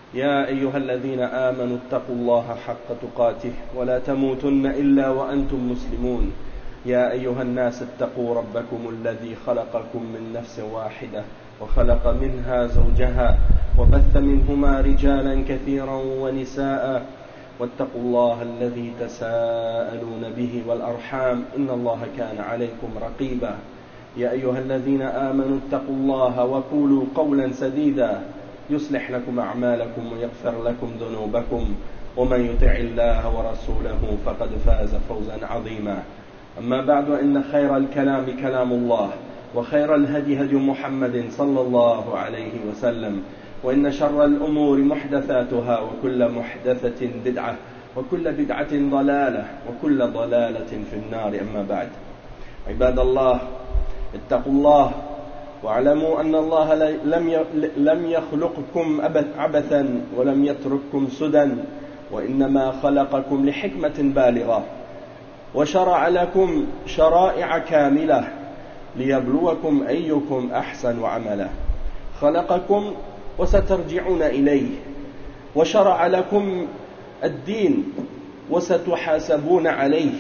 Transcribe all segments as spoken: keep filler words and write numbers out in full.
يا أيها الذين آمنوا اتقوا الله حق تقاته ولا تموتن إلا وأنتم مسلمون. يا أيها الناس اتقوا ربكم الذي خلقكم من نفس واحدة وخلق منها زوجها وبث منهما رجالا كثيرا ونساء واتقوا الله الذي تساءلون به والأرحام إن الله كان عليكم رقيبا. يا أيها الذين آمنوا اتقوا الله وقولوا قولا سديدا يصلح لكم أعمالكم ويغفر لكم ذنوبكم ومن يطع الله ورسوله فقد فاز فوزا عظيما. أما بعد، إن خير الكلام كلام الله وخير الهدي هدي محمد صلى الله عليه وسلم، وإن شر الأمور محدثاتها وكل محدثة بدعة وكل بدعة ضلالة وكل ضلالة في النار. أما بعد، عباد الله، اتقوا الله واعلموا أن الله لم يخلقكم عبثا ولم يترككم سدى، وإنما خلقكم لحكمة بالغة وشرع لكم شرائع كاملة ليبلوكم أيكم أحسن عملا. خلقكم وسترجعون إليه، وشرع لكم الدين وستحاسبون عليه،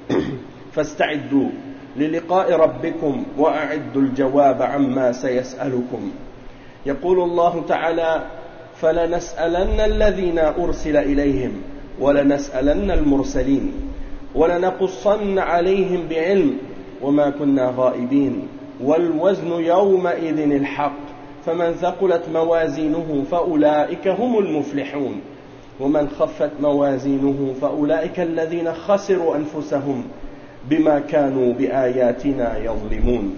فاستعدوا للقاء ربكم وأعدوا الجواب عما سيسألكم. يقول الله تعالى: فلنسألن الذين أرسل إليهم ولنسألن المرسلين ولنقصن عليهم بعلم وما كنا غائبين والوزن يومئذ الحق فمن ثقلت موازينه فأولئك هم المفلحون ومن خفت موازينه فأولئك الذين خسروا أنفسهم بما كانوا بآياتنا يظلمون.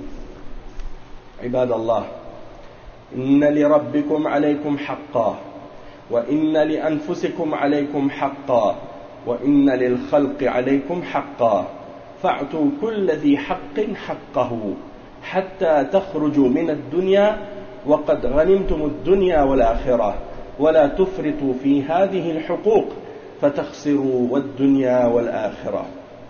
عباد الله، إن لربكم عليكم حقا، وإن لأنفسكم عليكم حقا، وإن للخلق عليكم حقا، فاعطوا كل ذي حق حقه حتى تخرجوا من الدنيا وقد غنمتم الدنيا والآخرة، ولا تفرطوا في هذه الحقوق فتخسروا والدنيا والآخرة.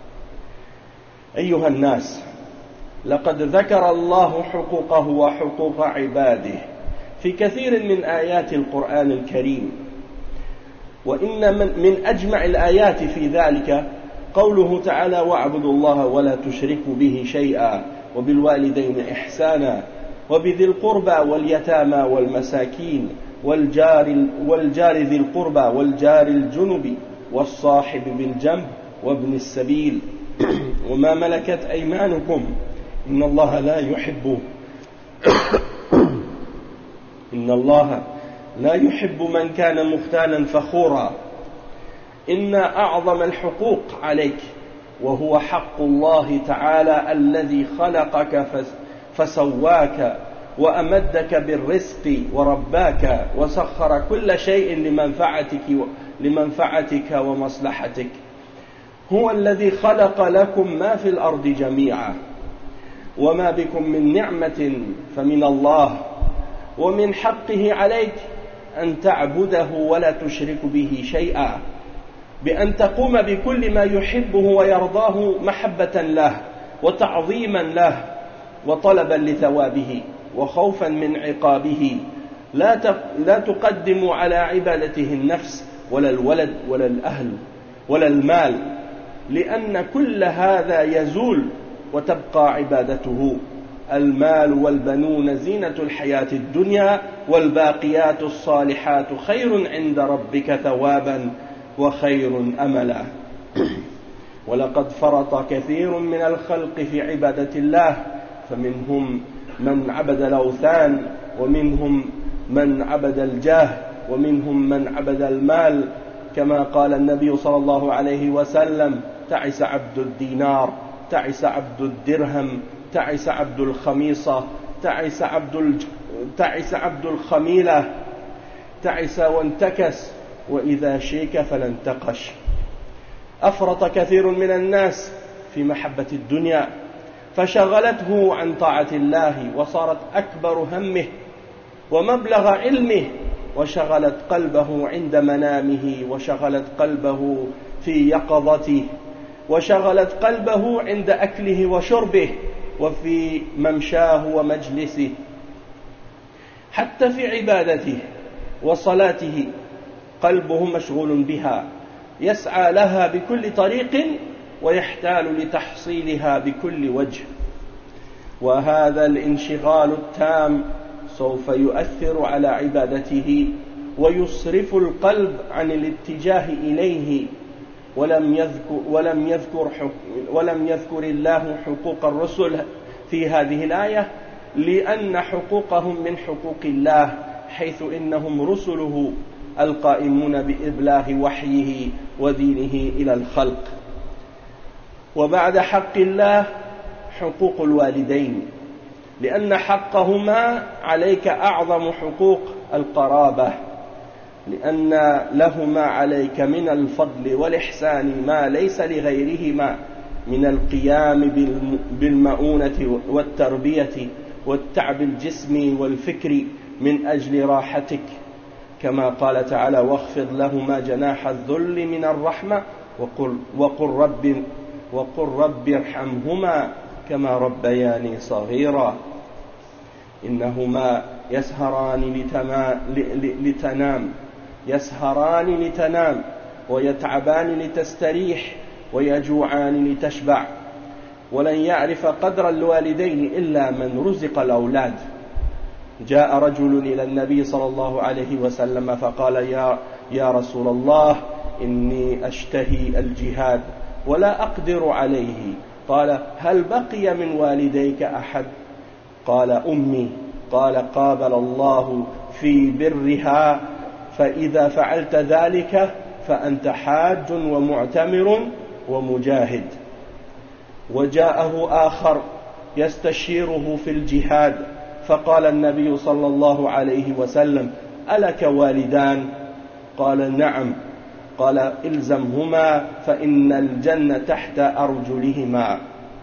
أيها الناس، لقد ذكر الله حقوقه وحقوق عباده في كثير من آيات القرآن الكريم، وإن من أجمع الآيات في ذلك قوله تعالى: واعبدوا الله ولا تشركوا به شيئا وبالوالدين إحسانا وبذي القربى واليتامى والمساكين والجار, والجار ذي القربى والجار الجنب والصاحب بالجنب وابن السبيل وما ملكت أيمانكم إن الله لا يحب إن الله لا يحب من كان مختالا فخورا. إن أعظم الحقوق عليك وهو حق الله تعالى الذي خلقك فسواك وأمدك بالرزق ورباك وسخر كل شيء لمنفعتك لمنفعتك ومصلحتك. هو الذي خلق لكم ما في الأرض جميعا، وما بكم من نعمة فمن الله، ومن حقه عليك أن تعبده ولا تشرك به شيئا، بأن تقوم بكل ما يحبه ويرضاه محبة له وتعظيما له وطلبا لثوابه وخوفا من عقابه. لا تقدم على عبادته النفس ولا الولد ولا الأهل ولا المال، لأن كل هذا يزول وتبقى عبادته. المال والبنون زينة الحياة الدنيا والباقيات الصالحات خير عند ربك ثوابا وخير أملا. ولقد فرط كثير من الخلق في عبادة الله، فمنهم من عبد الأوثان، ومنهم من عبد الجاه، ومنهم من عبد المال، كما قال النبي صلى الله عليه وسلم: تعس عبد الدينار، تعس عبد الدرهم، تعس عبد الخميصة، تعس عبد الج... تعس عبد الخميلة، تعس وانتكس، وإذا شيك فلا انتقش. أفرط كثير من الناس في محبة الدنيا فشغلته عن طاعة الله، وصارت أكبر همه ومبلغ علمه، وشغلت قلبه عند منامه، وشغلت قلبه في يقظته، وشغلت قلبه عند أكله وشربه، وفي ممشاه ومجلسه، حتى في عبادته وصلاته قلبه مشغول بها، يسعى لها بكل طريق ويحتال لتحصيلها بكل وجه. وهذا الانشغال التام سوف يؤثر على عبادته ويصرف القلب عن الاتجاه إليه. ولم يذكر, ولم يذكر, ولم يذكر الله حقوق الرسل في هذه الآية، لأن حقوقهم من حقوق الله، حيث إنهم رسله القائمون بإبلاغ وحيه ودينه إلى الخلق. وبعد حق الله حقوق الوالدين، لأن حقهما عليك أعظم حقوق القرابة، لأن لهما عليك من الفضل والإحسان ما ليس لغيرهما من القيام بالمؤونة والتربية والتعب الجسمي والفكري من أجل راحتك، كما قال تعالى: واخفض لهما جناح الذل من الرحمة وقل, وقل, رب, وقل رب ارحمهما كما ربياني صغيرا. إنهما يسهران لتنام يسهران لتنام ويتعبان لتستريح ويجوعان لتشبع، ولن يعرف قدر الوالدين إلا من رزق الأولاد. جاء رجل إلى النبي صلى الله عليه وسلم فقال: يا, يا رسول الله، إني أشتهي الجهاد ولا أقدر عليه. قال: هل بقي من والديك أحد؟ قال: أمي. قال: قابل الله في برها، فإذا فعلت ذلك فأنت حاج ومعتمر ومجاهد. وجاءه آخر يستشيره في الجهاد، فقال النبي صلى الله عليه وسلم: ألك والدان؟ قال: نعم. قال: إلزمهما فإن الجنة تحت أرجلهما.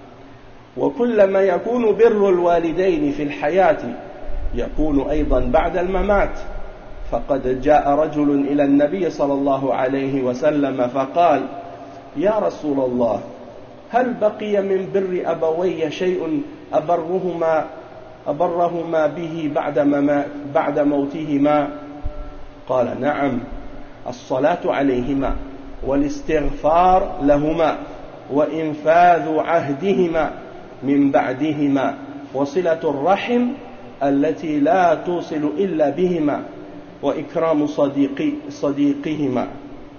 وكلما يكون بر الوالدين في الحياة يكون أيضا بعد الممات. فقد جاء رجل إلى النبي صلى الله عليه وسلم فقال: يا رسول الله، هل بقي من بر أبوي شيء أبرهما, أبرهما به بعد, بعد موتهما؟ قال: نعم، الصلاة عليهما والاستغفار لهما وإنفاذ عهدهما من بعدهما وصلة الرحم التي لا توصل إلا بهما وإكرام صديقي صديقهما.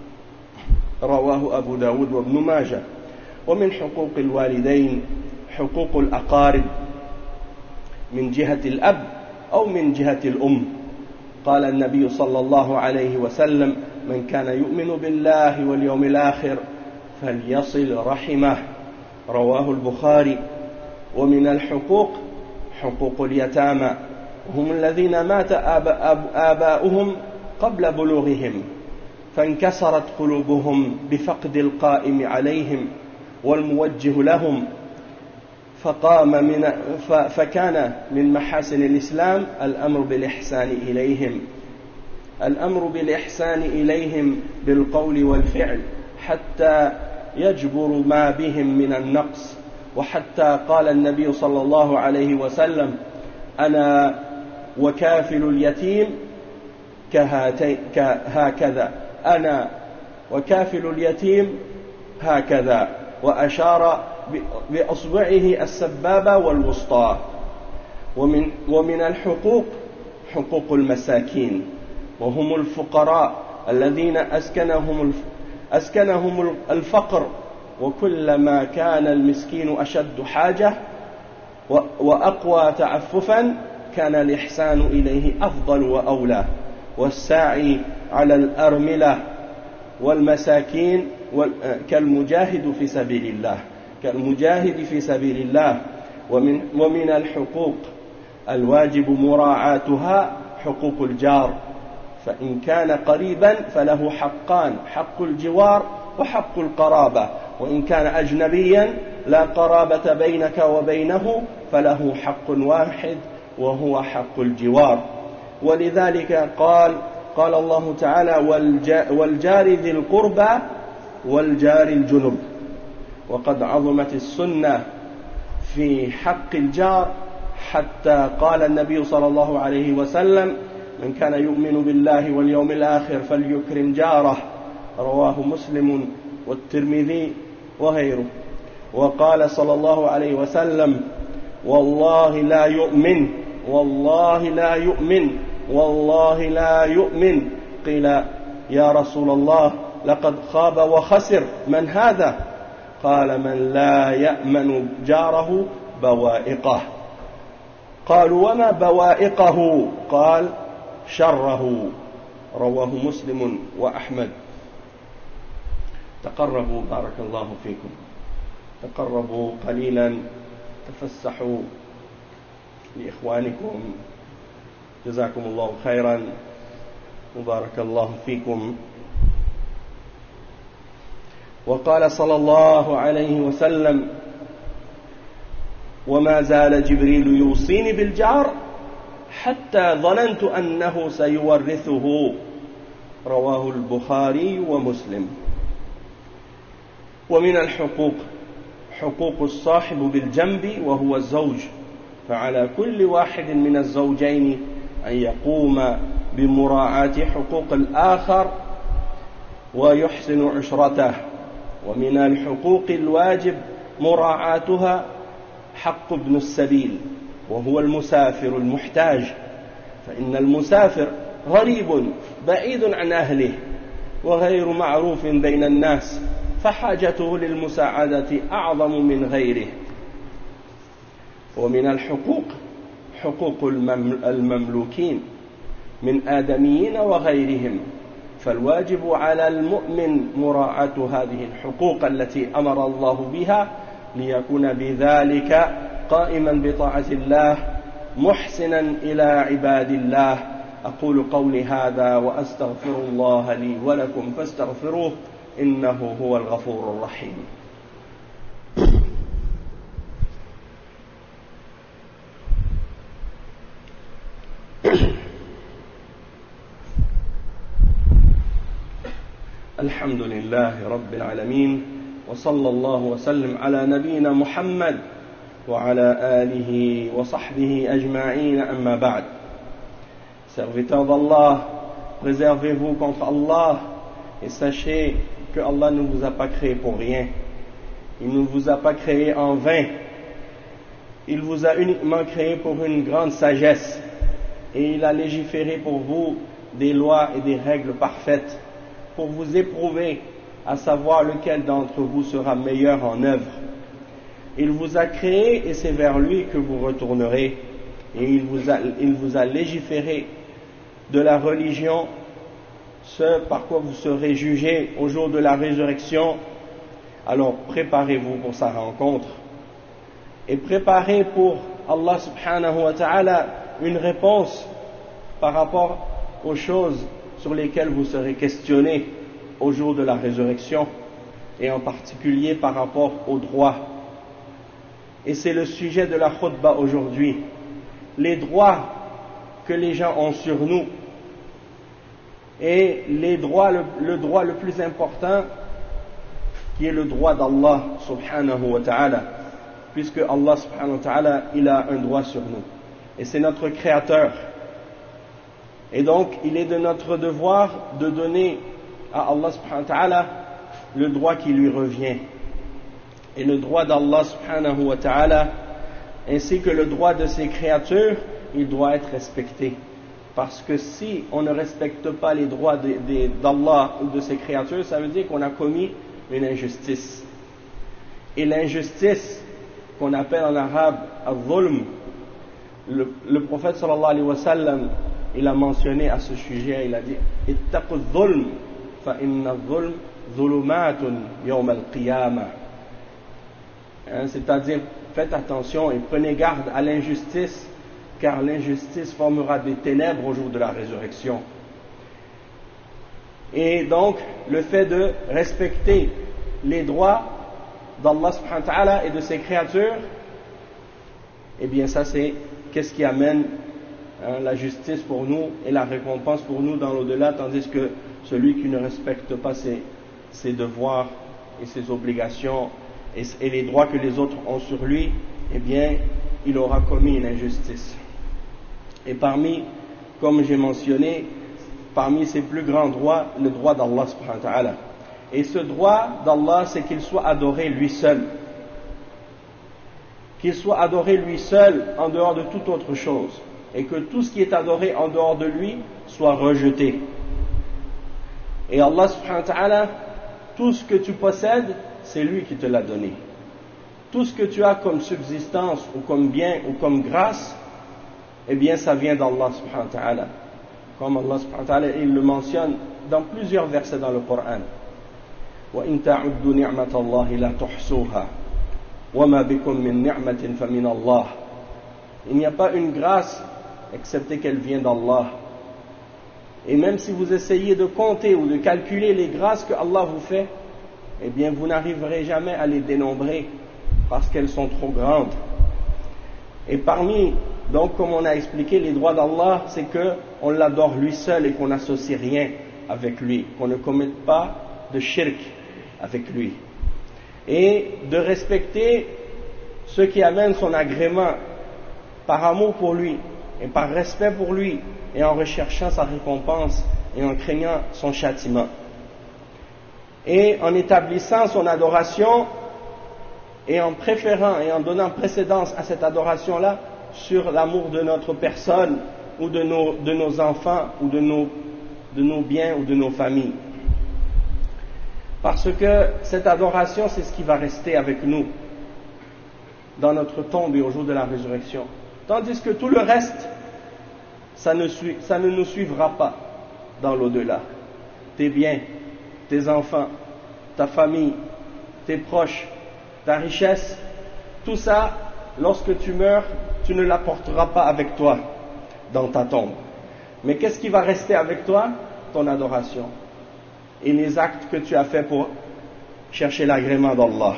رواه أبو داود وابن ماجه. ومن حقوق الوالدين حقوق الأقارب من جهة الأب أو من جهة الأم. قال النبي صلى الله عليه وسلم: من كان يؤمن بالله واليوم الآخر فليصل رحمه. رواه البخاري. ومن الحقوق حقوق اليتامى، هم الذين مات آباؤهم قبل بلوغهم فانكسرت قلوبهم بفقد القائم عليهم والموجه لهم، فقام من فكان من محاسن الإسلام الأمر بالإحسان إليهم الأمر بالإحسان إليهم بالقول والفعل حتى يجبر ما بهم من النقص. وحتى قال النبي صلى الله عليه وسلم: أنا وكافل اليتيم كهكذا أنا وكافل اليتيم هكذا، وأشار بأصبعه السبابة والوسطى. ومن, ومن الحقوق حقوق المساكين، وهم الفقراء الذين أسكنهم, أسكنهم الفقر، وكلما كان المسكين أشد حاجة وأقوى تعففا كان الإحسان إليه أفضل وأولى. والساعي على الأرملة والمساكين كالمجاهد في سبيل الله كالمجاهد في سبيل الله. ومن, ومن الحقوق الواجب مراعاتها حقوق الجار، فإن كان قريبا فله حقان: حق الجوار وحق القرابة. وإن كان أجنبيا لا قرابة بينك وبينه فله حق واحد وهو حق الجوار. ولذلك قال قال الله تعالى: والجار ذي القربى والجار الجنب. وقد عظمت السنة في حق الجار حتى قال النبي صلى الله عليه وسلم: من كان يؤمن بالله واليوم الآخر فليكرم جاره رواه مسلم والترمذي وغيره. وقال صلى الله عليه وسلم والله لا يؤمن والله لا يؤمن والله لا يؤمن. قيل يا رسول الله لقد خاب وخسر من هذا؟ قال من لا يأمن جاره بوائقه. قالوا وما بوائقه؟ قال شره. رواه مسلم وأحمد. تقربوا بارك الله فيكم، تقربوا قليلا، تفسحوا لإخوانكم، جزاكم الله خيرا وبارك الله فيكم. وقال صلى الله عليه وسلم وما زال جبريل يوصيني بالجار حتى ظننت أنه سيورثه. رواه البخاري ومسلم. ومن الحقوق حقوق الصاحب بالجنب وهو الزوج، فعلى كل واحد من الزوجين أن يقوم بمراعاة حقوق الآخر ويحسن عشرته. ومن الحقوق الواجب مراعاتها حق ابن السبيل وهو المسافر المحتاج، فإن المسافر غريب بعيد عن أهله وغير معروف بين الناس، فحاجته للمساعدة أعظم من غيره. ومن الحقوق حقوق المملوكين من آدميين وغيرهم، فالواجب على المؤمن مراعاة هذه الحقوق التي أمر الله بها ليكون بذلك قائما بطاعة الله محسنا إلى عباد الله. أقول قولي هذا وأستغفر الله لي ولكم فاستغفروه إنه هو الغفور الرحيم. الحمد لله رب العالمين وصلى الله وسلم على نبينا محمد وعلى آله وصحبه أجمعين أما بعد. Serviteurs d'Allah, préservez-vous contre Allah et sachez que Allah ne vous a pas créé pour rien. Il ne vous a pas créé en vain. Il vous a uniquement créé pour une grande sagesse et il a légiféré pour vous des lois et des règles parfaites pour vous éprouver à savoir lequel d'entre vous sera meilleur en œuvre. Il vous a créé et c'est vers lui que vous retournerez, et il vous a, il vous a légiféré de la religion, ce par quoi vous serez jugés au jour de la résurrection. Alors préparez-vous pour sa rencontre et préparez pour Allah subhanahu wa ta'ala une réponse par rapport aux choses sur lesquelles vous serez questionnés au jour de la résurrection, et en particulier par rapport aux droits. Et c'est le sujet de la khutbah aujourd'hui, les droits que les gens ont sur nous, et les droits, le, le droit le plus important qui est le droit d'Allah subhanahu wa ta'ala, puisque Allah subhanahu wa ta'ala il a un droit sur nous et c'est notre créateur. Et donc, il est de notre devoir de donner à Allah subhanahu wa ta'ala le droit qui lui revient. Et le droit d'Allah subhanahu wa ta'ala, ainsi que le droit de ses créatures, il doit être respecté. Parce que si on ne respecte pas les droits d'Allah ou de ses créatures, ça veut dire qu'on a commis une injustice. Et l'injustice, qu'on appelle en arabe al-zulm, le, le prophète sallallahu alayhi wa sallam, il a mentionné à ce sujet, il a dit ittaqu dhulm fa inna dhulm dhulumatun yawm al-qiyamah, c'est-à-dire faites attention et prenez garde à l'injustice, car l'injustice formera des ténèbres au jour de la résurrection. Et donc le fait de respecter les droits d'Allah subhanahu wa ta'ala et de ses créatures, eh bien ça c'est qu'est-ce qui amène Hein, la justice pour nous et la récompense pour nous dans l'au-delà, tandis que celui qui ne respecte pas ses, ses devoirs et ses obligations et, et les droits que les autres ont sur lui, eh bien il aura commis une injustice. Et parmi comme j'ai mentionné, parmi ses plus grands droits, le droit d'Allah subhanahu wa ta'ala. Et ce droit d'Allah, c'est qu'il soit adoré lui seul. Qu'il soit adoré lui seul en dehors de toute autre chose. Et que tout ce qui est adoré en dehors de lui soit rejeté. Et Allah subhanahu wa ta'ala, tout ce que tu possèdes, c'est lui qui te l'a donné. Tout ce que tu as comme subsistance ou comme bien ou comme grâce, eh bien ça vient d'Allah subhanahu wa ta'ala. Comme Allah subhanahu wa ta'ala, il le mentionne dans plusieurs versets dans le Coran. وَإِن تَعُدُّوا نِعْمَةَ اللَّهِ لَا تُحْصُوهَا وَمَا بِكُم مِّن نِعْمَةٍ فَمِنَ اللَّهِ. Il n'y a pas une grâce excepté qu'elle vient d'Allah. Et même si vous essayez de compter ou de calculer les grâces que Allah vous fait, eh bien vous n'arriverez jamais à les dénombrer parce qu'elles sont trop grandes. Et parmi, donc comme on a expliqué, les droits d'Allah, c'est qu'on l'adore lui seul et qu'on n'associe rien avec lui, qu'on ne commette pas de shirk avec lui. Et de respecter ceux qui amènent son agrément par amour pour lui et par respect pour lui et en recherchant sa récompense et en craignant son châtiment. Et en établissant son adoration et en préférant et en donnant précédence à cette adoration-là sur l'amour de notre personne ou de nos, de nos enfants ou de nos, de nos biens ou de nos familles. Parce que cette adoration, c'est ce qui va rester avec nous dans notre tombe et au jour de la résurrection. Tandis que tout le reste, ça ne, suit, ça ne nous suivra pas dans l'au-delà. Tes biens, tes enfants, ta famille, tes proches, ta richesse, tout ça, lorsque tu meurs, tu ne l'apporteras pas avec toi dans ta tombe. Mais qu'est-ce qui va rester avec toi? Ton adoration et les actes que tu as faits pour chercher l'agrément d'Allah.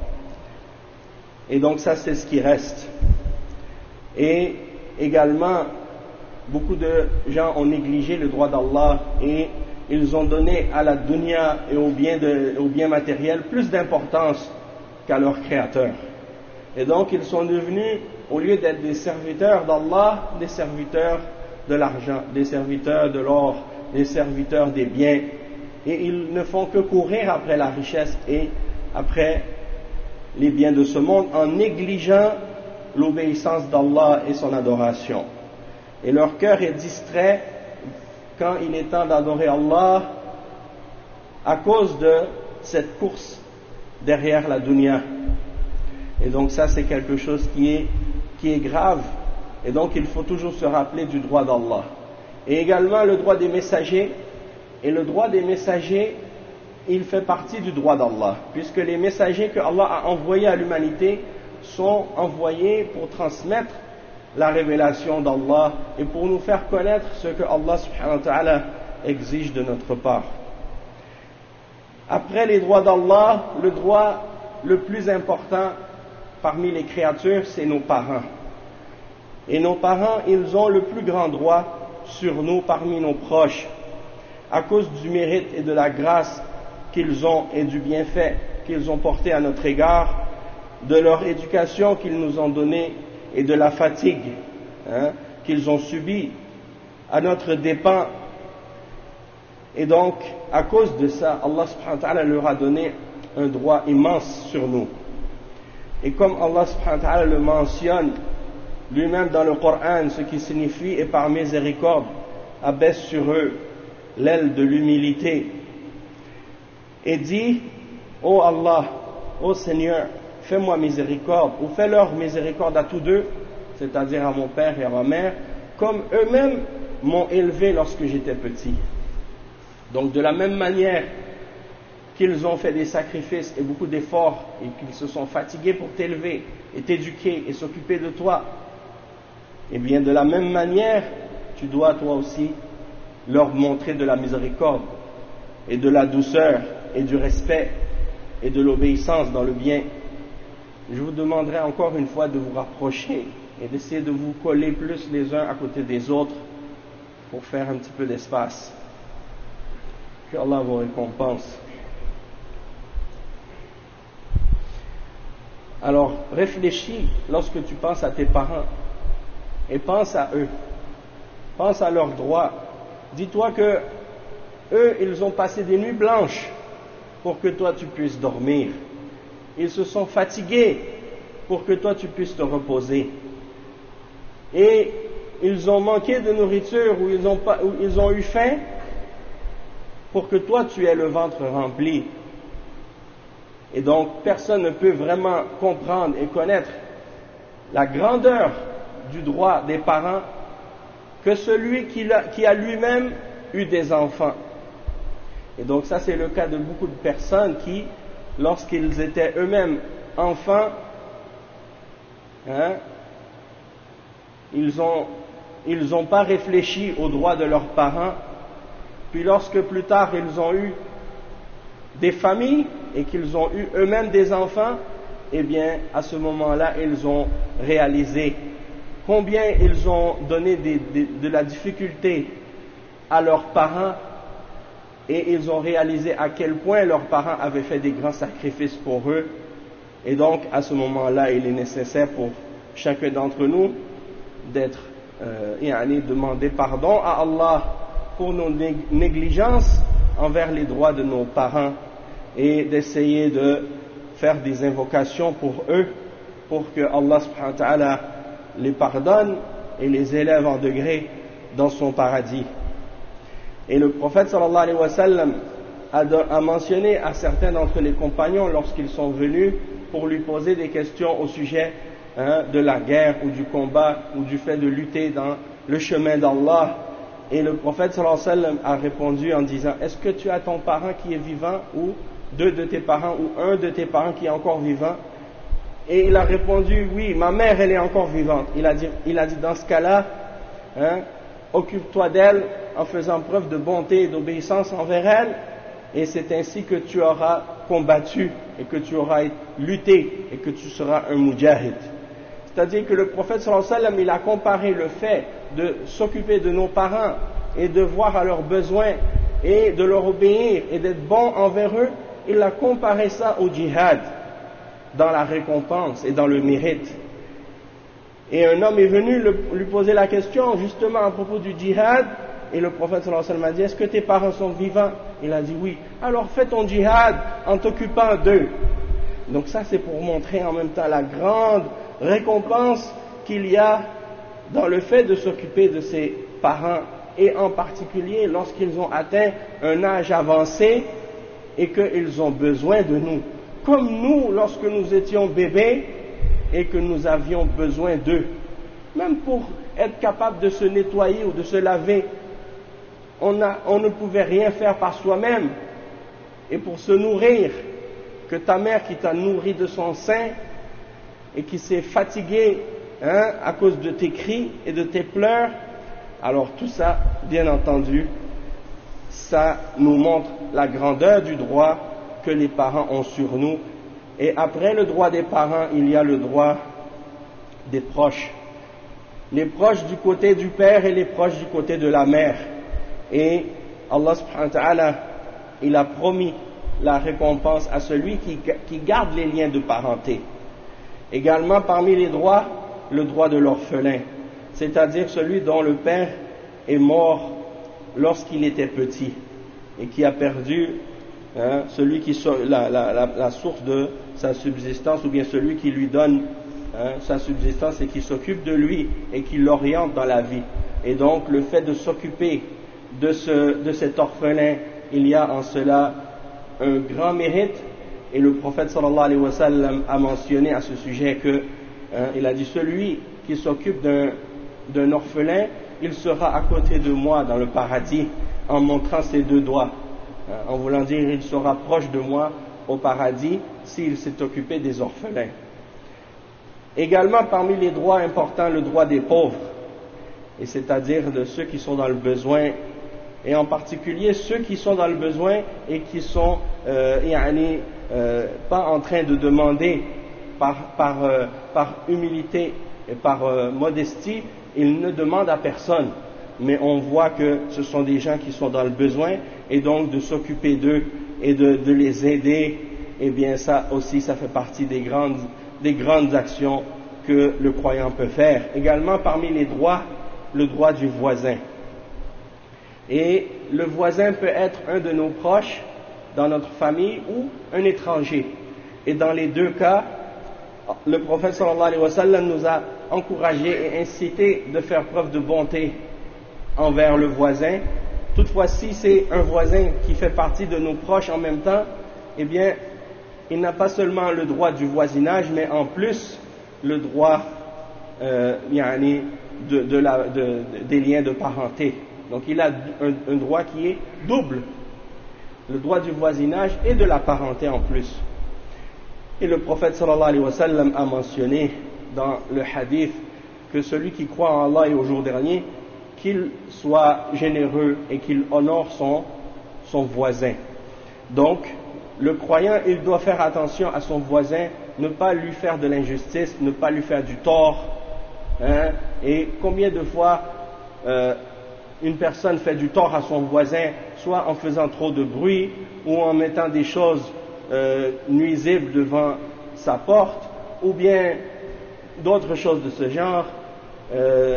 Et donc ça, c'est ce qui reste. Et également, beaucoup de gens ont négligé le droit d'Allah et ils ont donné à la dunya et au bien, de, au bien matériel plus d'importance qu'à leur Créateur. Et donc ils sont devenus, au lieu d'être des serviteurs d'Allah, des serviteurs de l'argent, des serviteurs de l'or, des serviteurs des biens. Et ils ne font que courir après la richesse et après les biens de ce monde en négligeant l'obéissance d'Allah et son adoration. Et leur cœur est distrait quand il est temps d'adorer Allah à cause de cette course derrière la dunya. Et donc ça, c'est quelque chose qui est, qui est grave. Et donc il faut toujours se rappeler du droit d'Allah. Et également le droit des messagers. Et le droit des messagers, il fait partie du droit d'Allah, puisque les messagers que Allah a envoyés à l'humanité sont envoyés pour transmettre la révélation d'Allah et pour nous faire connaître ce que Allah subhanahu wa ta'ala exige de notre part. Après les droits d'Allah, le droit le plus important parmi les créatures, c'est nos parents. Et nos parents, ils ont le plus grand droit sur nous parmi nos proches, à cause du mérite et de la grâce qu'ils ont et du bienfait qu'ils ont porté à notre égard, de leur éducation qu'ils nous ont donnée et de la fatigue hein, qu'ils ont subie à notre dépens. Et donc, à cause de ça, Allah subhanahu wa ta'ala leur a donné un droit immense sur nous. Et comme Allah subhanahu wa ta'ala le mentionne lui-même dans le Coran, ce qui signifie « et par miséricorde abaisse sur eux l'aile de l'humilité » et dit « Ô Allah, ô Seigneur, fais-moi miséricorde » ou « fais-leur miséricorde à tous deux », c'est-à-dire à mon père et à ma mère, comme eux-mêmes m'ont élevé lorsque j'étais petit. Donc de la même manière qu'ils ont fait des sacrifices et beaucoup d'efforts et qu'ils se sont fatigués pour t'élever et t'éduquer et s'occuper de toi, et bien de la même manière, tu dois toi aussi leur montrer de la miséricorde et de la douceur et du respect et de l'obéissance dans le bien. Je vous demanderai encore une fois de vous rapprocher et d'essayer de vous coller plus les uns à côté des autres pour faire un petit peu d'espace. Que Allah vous récompense. Alors, réfléchis lorsque tu penses à tes parents et pense à eux. pense à leurs droits. Dis-toi que eux, ils ont passé des nuits blanches pour que toi tu puisses dormir. Ils se sont fatigués pour que toi tu puisses te reposer. Et ils ont manqué de nourriture ou ils ont, pas, ou ils ont eu faim pour que toi tu aies le ventre rempli. Et donc personne ne peut vraiment comprendre et connaître la grandeur du droit des parents que celui qui a, qui a lui-même eu des enfants. Et donc ça c'est le cas de beaucoup de personnes qui, lorsqu'ils étaient eux-mêmes enfants, hein, ils ont ils n'ont pas réfléchi aux droits de leurs parents, puis lorsque plus tard ils ont eu des familles et qu'ils ont eu eux-mêmes des enfants, eh bien à ce moment-là ils ont réalisé combien ils ont donné des, des, de la difficulté à leurs parents, et ils ont réalisé à quel point leurs parents avaient fait des grands sacrifices pour eux. Et donc à ce moment-là il est nécessaire pour chacun d'entre nous d'être euh, et aller demander pardon à Allah pour nos négligences envers les droits de nos parents, et d'essayer de faire des invocations pour eux pour que Allah subhanahu wa ta'ala les pardonne et les élève en degré dans son paradis. Et le prophète sallallahu alayhi wa sallam a, a mentionné à certains d'entre les compagnons lorsqu'ils sont venus pour lui poser des questions au sujet hein, de la guerre ou du combat ou du fait de lutter dans le chemin d'Allah, et le prophète sallallahu alayhi wa sallam a répondu en disant: est-ce que tu as ton parent qui est vivant, ou deux de tes parents, ou un de tes parents qui est encore vivant? Et il a répondu: oui, ma mère elle est encore vivante. Il a dit, il a dit dans ce cas-là, hein, occupe-toi d'elle en faisant preuve de bonté et d'obéissance envers elle, et c'est ainsi que tu auras combattu et que tu auras lutté et que tu seras un mujahid. C'est-à-dire que le prophète sallallahu alayhi wa sallam, il a comparé le fait de s'occuper de nos parents et de voir à leurs besoins et de leur obéir et d'être bon envers eux, il a comparé ça au djihad, dans la récompense et dans le mérite. Et un homme est venu le, lui poser la question justement à propos du djihad, et le prophète sallallahu alayhi wa sallam a dit: est-ce que tes parents sont vivants? Il a dit oui. Alors fais ton djihad en t'occupant d'eux. Donc ça c'est pour montrer en même temps la grande récompense qu'il y a dans le fait de s'occuper de ses parents, et en particulier lorsqu'ils ont atteint un âge avancé et qu'ils ont besoin de nous, comme nous lorsque nous étions bébés et que nous avions besoin d'eux. Même pour être capable de se nettoyer ou de se laver, on, a, on ne pouvait rien faire par soi-même. Et pour se nourrir, que ta mère qui t'a nourri de son sein et qui s'est fatiguée hein, à cause de tes cris et de tes pleurs, alors tout ça, bien entendu, ça nous montre la grandeur du droit que les parents ont sur nous. Et après le droit des parents, il y a le droit des proches. Les proches du côté du père et les proches du côté de la mère. Et Allah subhanahu wa ta'ala, il a promis la récompense à celui qui, qui garde les liens de parenté. Également parmi les droits, le droit de l'orphelin, c'est-à-dire celui dont le père est mort lorsqu'il était petit et qui a perdu hein, celui qui la, la, la, la source de sa subsistance, ou bien celui qui lui donne hein, sa subsistance et qui s'occupe de lui et qui l'oriente dans la vie. Et donc le fait de s'occuper de, ce, de cet orphelin, il y a en cela un grand mérite. Et le prophète sallallahu alayhi wa sallam a mentionné à ce sujet que hein, il a dit: celui qui s'occupe d'un, d'un orphelin, il sera à côté de moi dans le paradis en montrant ses deux doigts, hein, en voulant dire il sera proche de moi au paradis s'il s'est occupé des orphelins. Également parmi les droits importants, le droit des pauvres, et c'est-à-dire de ceux qui sont dans le besoin, et en particulier ceux qui sont dans le besoin et qui sont euh, yani, euh, pas en train de demander par, par, euh, par humilité et par euh, modestie, ils ne demandent à personne, mais on voit que ce sont des gens qui sont dans le besoin, et donc de s'occuper d'eux et de, de les aider, et bien ça aussi ça fait partie des grandes, des grandes actions que le croyant peut faire. Également parmi les droits, le droit du voisin. Et le voisin peut être un de nos proches dans notre famille ou un étranger. Et dans les deux cas, le prophète sallallahu alayhi wa sallam nous a encouragé et incité de faire preuve de bonté envers le voisin. Toutefois, si c'est un voisin qui fait partie de nos proches en même temps, eh bien, il n'a pas seulement le droit du voisinage, mais en plus le droit euh, de, de la, de, de, des liens de parenté. Donc il a un, un droit qui est double, le droit du voisinage et de la parenté en plus. Et le prophète sallallahu alayhi wa sallam a mentionné dans le hadith que celui qui croit en Allah et au jour dernier, qu'il soit généreux et qu'il honore son, son voisin. Donc, le croyant, il doit faire attention à son voisin, ne pas lui faire de l'injustice, ne pas lui faire du tort. Hein? Et combien de fois euh, une personne fait du tort à son voisin, soit en faisant trop de bruit ou en mettant des choses euh, nuisibles devant sa porte, ou bien d'autres choses de ce genre. Euh,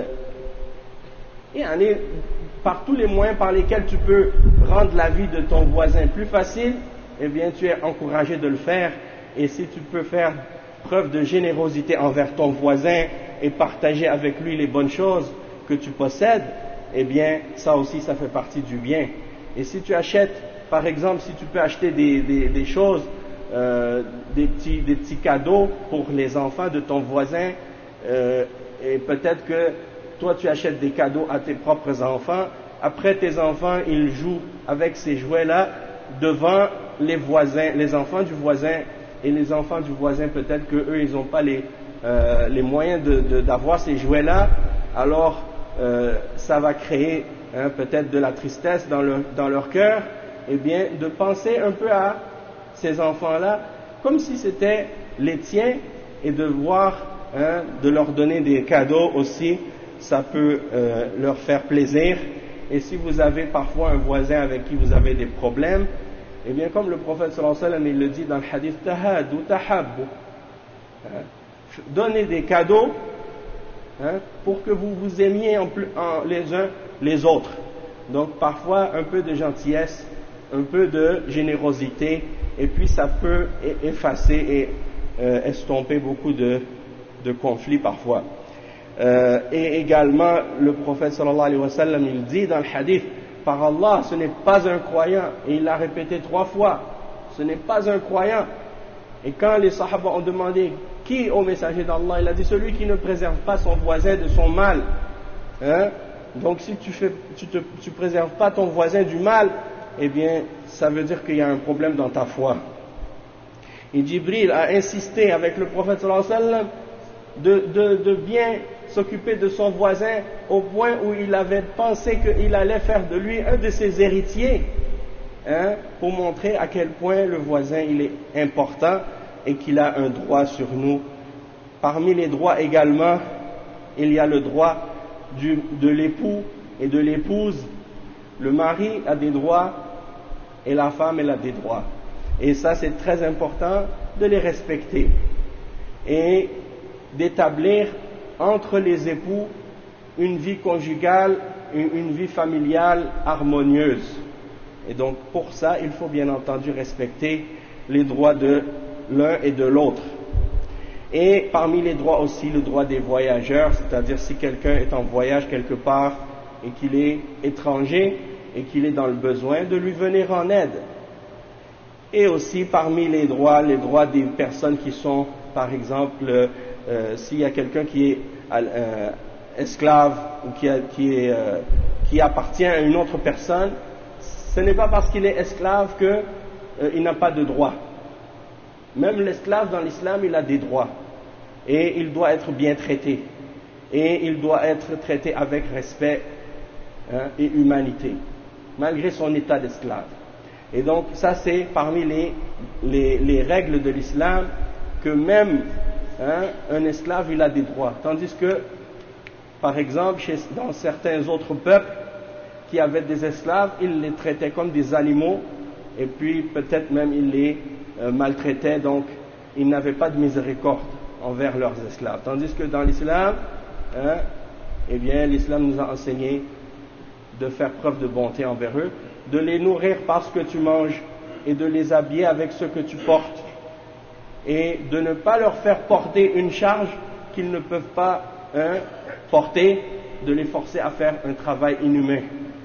et aller par tous les moyens par lesquels tu peux rendre la vie de ton voisin plus facile, eh bien tu es encouragé de le faire. Et si tu peux faire preuve de générosité envers ton voisin et partager avec lui les bonnes choses que tu possèdes, eh bien ça aussi ça fait partie du bien. Et si tu achètes, par exemple, si tu peux acheter des, des, des choses, euh, des, petits, des petits cadeaux pour les enfants de ton voisin, euh, et peut-être que toi tu achètes des cadeaux à tes propres enfants, après tes enfants ils jouent avec ces jouets-là devant les voisins, les enfants du voisin, et les enfants du voisin peut-être qu'eux ils n'ont pas les, euh, les moyens de, de, d'avoir ces jouets-là, alors euh, ça va créer hein, peut-être de la tristesse dans, le, dans leur cœur. Eh bien de penser un peu à ces enfants-là comme si c'était les tiens et de voir, hein, de leur donner des cadeaux aussi, ça peut euh, leur faire plaisir. Et si vous avez parfois un voisin avec qui vous avez des problèmes, eh bien comme le prophète sallallahu alayhi wa sallam il le dit dans le hadith, tahadu tahabbu, hein, donnez des cadeaux hein, pour que vous vous aimiez en plus, en, les uns les autres. Donc parfois un peu de gentillesse, un peu de générosité, et puis ça peut effacer et euh, estomper beaucoup de, de conflits parfois. Euh, et également le prophète sallallahu alayhi wa sallam il dit dans le hadith, par Allah ce n'est pas un croyant, et il l'a répété trois fois, ce n'est pas un croyant. Et quand les sahaba ont demandé qui au messager d'Allah, il a dit celui qui ne préserve pas son voisin de son mal. Hein? Donc si tu fais, tu te, tu préserves pas ton voisin du mal, eh bien ça veut dire qu'il y a un problème dans ta foi. Et Jibril a insisté avec le prophète sallallahu alayhi wa sallam de, de, de bien s'occuper de son voisin au point où il avait pensé qu'il allait faire de lui un de ses héritiers, hein, pour montrer à quel point le voisin il est important et qu'il a un droit sur nous. Parmi les droits également, il y a le droit du, de l'époux et de l'épouse. Le mari a des droits et la femme elle a des droits. Et ça c'est très important de les respecter et d'établir entre les époux une vie conjugale, une vie familiale harmonieuse. Et donc pour ça, il faut bien entendu respecter les droits de l'un et de l'autre. Et parmi les droits aussi, le droit des voyageurs, c'est-à-dire si quelqu'un est en voyage quelque part et qu'il est étranger et qu'il est dans le besoin, de lui venir en aide. Et aussi parmi les droits, les droits des personnes qui sont, par exemple, Euh, s'il y a quelqu'un qui est euh, esclave ou qui, a, qui, est, euh, qui appartient à une autre personne, ce n'est pas parce qu'il est esclave qu'il euh, n'a pas de droits. Même l'esclave dans l'islam, il a des droits. Et il doit être bien traité. Et il doit être traité avec respect hein, et humanité, malgré son état d'esclave. Et donc ça c'est parmi les, les, les règles de l'islam, que même Hein, un esclave il a des droits, tandis que par exemple chez, dans certains autres peuples qui avaient des esclaves, ils les traitaient comme des animaux et puis peut-être même ils les euh, maltraitaient, donc ils n'avaient pas de miséricorde envers leurs esclaves, tandis que dans l'islam hein, eh bien l'islam nous a enseigné de faire preuve de bonté envers eux, de les nourrir par ce que tu manges et de les habiller avec ce que tu portes, et de ne pas leur faire porter une charge qu'ils ne peuvent pas hein, porter, de les forcer à faire un travail inhumain.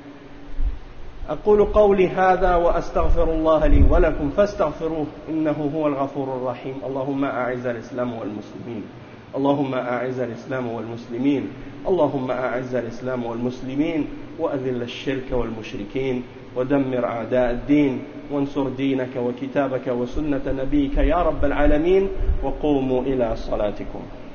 أقول قولي هذا وأستغفر الله لي ولكم فاستغفروه إنه هو الغفور الرحيم. اللهم أعز الإسلام والمسلمين اللهم أعز الإسلام والمسلمين اللهم أعز الإسلام والمسلمين وأذل الشرك والمشركين ودمر أعداء الدين وانصر دينك وكتابك وسنة نبيك يا رب العالمين وقوموا إلى صلاتكم.